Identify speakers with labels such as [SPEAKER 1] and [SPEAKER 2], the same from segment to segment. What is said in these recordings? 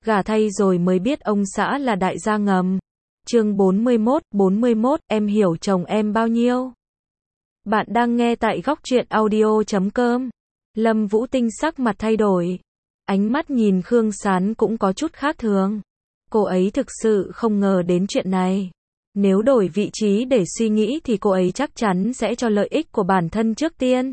[SPEAKER 1] Gả thay rồi mới biết ông xã là đại gia ngầm. Chương 41, em hiểu chồng em bao nhiêu? Bạn đang nghe tại góc truyện audio.com. Lâm Vũ Tinh sắc mặt thay đổi. Ánh mắt nhìn Khương Sán cũng có chút khác thường. Cô ấy thực sự không ngờ đến chuyện này. Nếu đổi vị trí để suy nghĩ thì cô ấy chắc chắn sẽ cho lợi ích của bản thân trước tiên.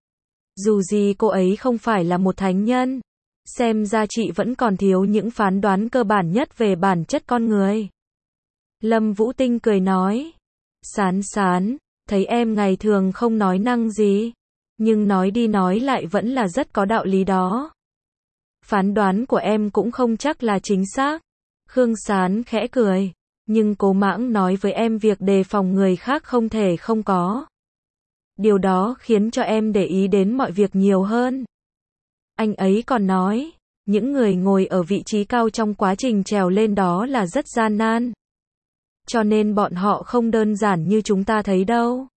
[SPEAKER 1] Dù gì cô ấy không phải là một thánh nhân. Xem ra chị vẫn còn thiếu những phán đoán cơ bản nhất về bản chất con người. Lâm Vũ Tinh cười nói. Sán Sán, thấy em ngày thường không nói năng gì. Nhưng nói đi nói lại vẫn là rất có đạo lý đó. Phán đoán của em cũng không chắc là chính xác. Khương Sán khẽ cười. Nhưng Cố Mãng nói với em việc đề phòng người khác không thể không có. Điều đó khiến cho em để ý đến mọi việc nhiều hơn. Anh ấy còn nói, những người ngồi ở vị trí cao trong quá trình trèo lên đó là rất gian nan. Cho nên bọn họ không đơn giản như chúng ta thấy đâu.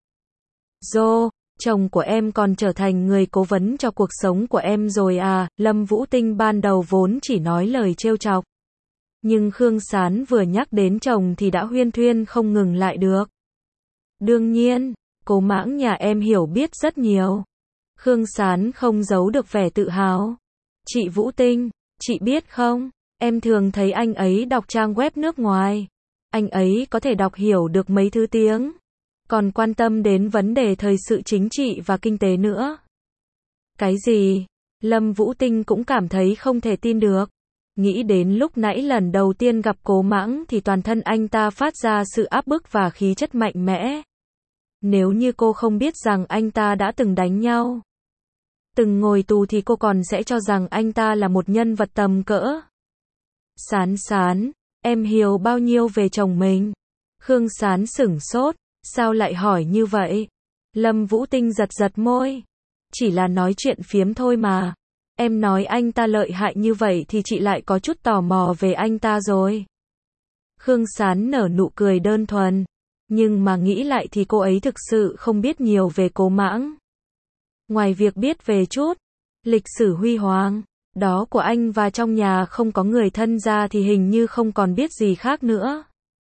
[SPEAKER 1] Dô, chồng của em còn trở thành người cố vấn cho cuộc sống của em rồi à? Lâm Vũ Tinh ban đầu vốn chỉ nói lời trêu chọc. Nhưng Khương Sán vừa nhắc đến chồng thì đã huyên thuyên không ngừng lại được. Đương nhiên, Cố Mãng nhà em hiểu biết rất nhiều. Khương Sán không giấu được vẻ tự hào. Chị Vũ Tinh, chị biết không, em thường thấy anh ấy đọc trang web nước ngoài. Anh ấy có thể đọc hiểu được mấy thứ tiếng. Còn quan tâm đến vấn đề thời sự chính trị và kinh tế nữa. Cái gì? Lâm Vũ Tinh cũng cảm thấy không thể tin được. Nghĩ đến lúc nãy lần đầu tiên gặp Cố Mãng thì toàn thân anh ta phát ra sự áp bức và khí chất mạnh mẽ. Nếu như cô không biết rằng anh ta đã từng đánh nhau, từng ngồi tù thì cô còn sẽ cho rằng anh ta là một nhân vật tầm cỡ. Sán Sán, em hiểu bao nhiêu về chồng mình? Khương Sán sửng sốt, sao lại hỏi như vậy? Lâm Vũ Tinh giật giật môi. Chỉ là nói chuyện phiếm thôi mà. Em nói anh ta lợi hại như vậy thì chị lại có chút tò mò về anh ta rồi. Khương Sán nở nụ cười đơn thuần. Nhưng mà nghĩ lại thì cô ấy thực sự không biết nhiều về Cố Mãng. Ngoài việc biết về chút lịch sử huy hoàng đó của anh và trong nhà không có người thân ra thì hình như không còn biết gì khác nữa.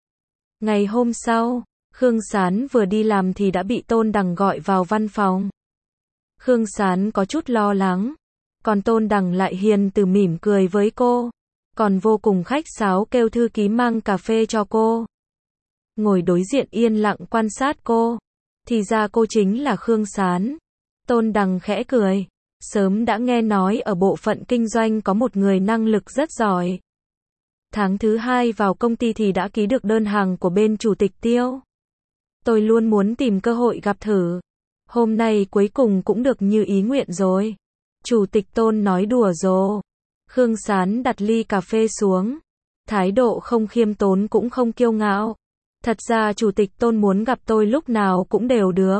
[SPEAKER 1] Ngày hôm sau, Khương Sán vừa đi làm thì đã bị Tôn Đằng gọi vào văn phòng. Khương Sán có chút lo lắng, còn Tôn Đằng lại hiền từ mỉm cười với cô, còn vô cùng khách sáo kêu thư ký mang cà phê cho cô. Ngồi đối diện yên lặng quan sát cô, thì ra cô chính là Khương Sán. Tôn Đằng khẽ cười, sớm đã nghe nói ở bộ phận kinh doanh có một người năng lực rất giỏi. Tháng thứ 2 vào công ty thì đã ký được đơn hàng của bên chủ tịch Tiêu. Tôi luôn muốn tìm cơ hội gặp thử. Hôm nay cuối cùng cũng được như ý nguyện rồi. Chủ tịch Tôn nói đùa rồ. Khương Sán đặt ly cà phê xuống. Thái độ không khiêm tốn cũng không kiêu ngạo. Thật ra chủ tịch Tôn muốn gặp tôi lúc nào cũng đều được.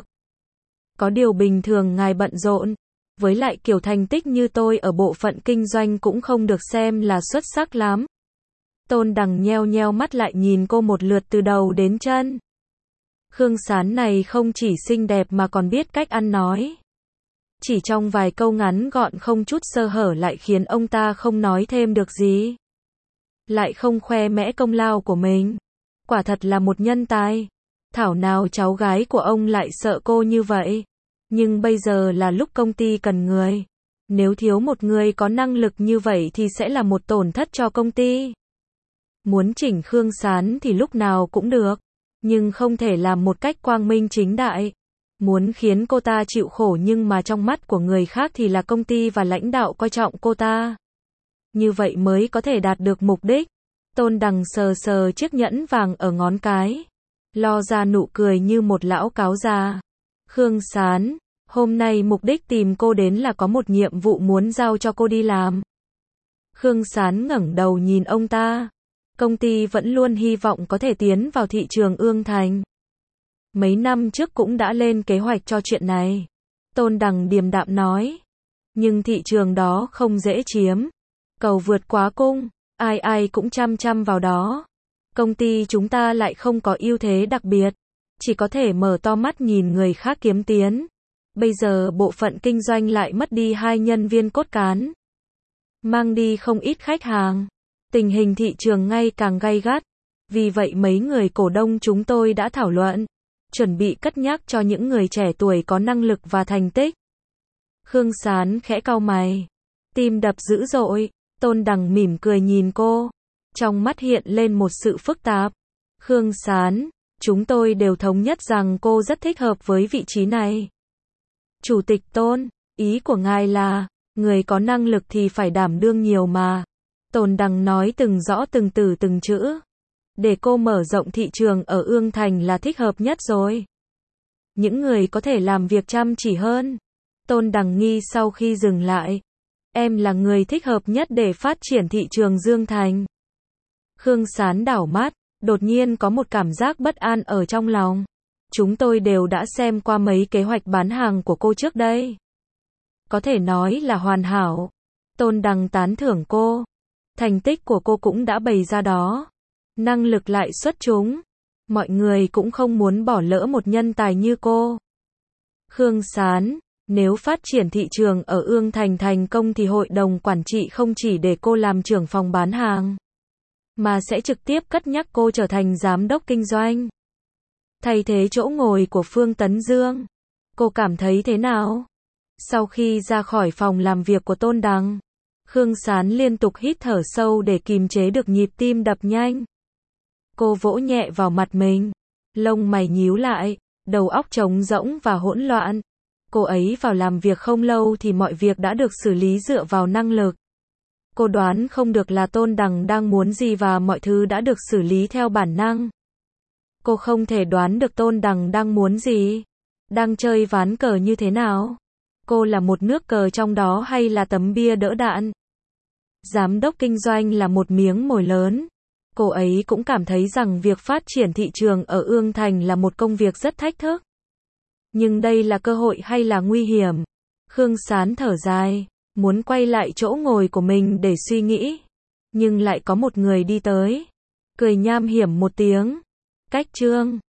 [SPEAKER 1] Có điều bình thường ngài bận rộn. Với lại kiểu thành tích như tôi ở bộ phận kinh doanh cũng không được xem là xuất sắc lắm. Tôn Đằng nheo nheo mắt lại nhìn cô một lượt từ đầu đến chân. Khương Sán này không chỉ xinh đẹp mà còn biết cách ăn nói. Chỉ trong vài câu ngắn gọn không chút sơ hở lại khiến ông ta không nói thêm được gì. Lại không khoe mẽ công lao của mình. Quả thật là một nhân tài. Thảo nào cháu gái của ông lại sợ cô như vậy. Nhưng bây giờ là lúc công ty cần người. Nếu thiếu một người có năng lực như vậy thì sẽ là một tổn thất cho công ty. Muốn chỉnh Khương Sán thì lúc nào cũng được. Nhưng không thể làm một cách quang minh chính đại. Muốn khiến cô ta chịu khổ nhưng mà trong mắt của người khác thì là công ty và lãnh đạo coi trọng cô ta. Như vậy mới có thể đạt được mục đích. Tôn Đằng sờ sờ chiếc nhẫn vàng ở ngón cái. Lo ra nụ cười như một lão cáo già. Khương Sán, hôm nay mục đích tìm cô đến là có một nhiệm vụ muốn giao cho cô đi làm. Khương Sán ngẩng đầu nhìn ông ta. Công ty vẫn luôn hy vọng có thể tiến vào thị trường Ương Thành. Mấy năm trước cũng đã lên kế hoạch cho chuyện này. Tôn Đằng điềm đạm nói. Nhưng thị trường đó không dễ chiếm. Cầu vượt quá cung, ai ai cũng chăm chăm vào đó. Công ty chúng ta lại không có ưu thế đặc biệt. Chỉ có thể mở to mắt nhìn người khác kiếm tiền. Bây giờ bộ phận kinh doanh lại mất đi 2 nhân viên cốt cán. Mang đi không ít khách hàng. Tình hình thị trường ngày càng gay gắt. Vì vậy mấy người cổ đông chúng tôi đã thảo luận, chuẩn bị cất nhắc cho những người trẻ tuổi có năng lực và thành tích. Khương Sán khẽ cau mày. Tim đập dữ dội. Tôn Đằng mỉm cười nhìn cô. Trong mắt hiện lên một sự phức tạp. Khương Sán, chúng tôi đều thống nhất rằng cô rất thích hợp với vị trí này. Chủ tịch Tôn, ý của ngài là, người có năng lực thì phải đảm đương nhiều mà. Tôn Đằng nói từng rõ từng từ từng chữ. Để cô mở rộng thị trường ở Ương Thành là thích hợp nhất rồi. Những người có thể làm việc chăm chỉ hơn. Tôn Đằng nghi sau khi dừng lại. Em là người thích hợp nhất để phát triển thị trường Dương Thành. Khương Sán đảo mắt, đột nhiên có một cảm giác bất an ở trong lòng. Chúng tôi đều đã xem qua mấy kế hoạch bán hàng của cô trước đây. Có thể nói là hoàn hảo. Tôn Đằng tán thưởng cô. Thành tích của cô cũng đã bày ra đó. Năng lực lại xuất chúng. Mọi người cũng không muốn bỏ lỡ một nhân tài như cô. Khương Sán, nếu phát triển thị trường ở Ương Thành thành công thì hội đồng quản trị không chỉ để cô làm trưởng phòng bán hàng, mà sẽ trực tiếp cất nhắc cô trở thành giám đốc kinh doanh. Thay thế chỗ ngồi của Phương Tấn Dương. Cô cảm thấy thế nào? Sau khi ra khỏi phòng làm việc của Tôn Đằng, Khương Sán liên tục hít thở sâu để kìm chế được nhịp tim đập nhanh. Cô vỗ nhẹ vào mặt mình. Lông mày nhíu lại, đầu óc trống rỗng và hỗn loạn. Cô ấy vào làm việc không lâu thì mọi việc đã được xử lý dựa vào năng lực. Cô đoán không được là Tôn Đằng đang muốn gì và mọi thứ đã được xử lý theo bản năng. Cô không thể đoán được Tôn Đằng đang muốn gì, đang chơi ván cờ như thế nào. Cô là một nước cờ trong đó hay là tấm bia đỡ đạn? Giám đốc kinh doanh là một miếng mồi lớn. Cô ấy cũng cảm thấy rằng việc phát triển thị trường ở Ương Thành là một công việc rất thách thức. Nhưng đây là cơ hội hay là nguy hiểm? Khương Sán thở dài, muốn quay lại chỗ ngồi của mình để suy nghĩ. Nhưng lại có một người đi tới, cười nham hiểm một tiếng. Cách Trương.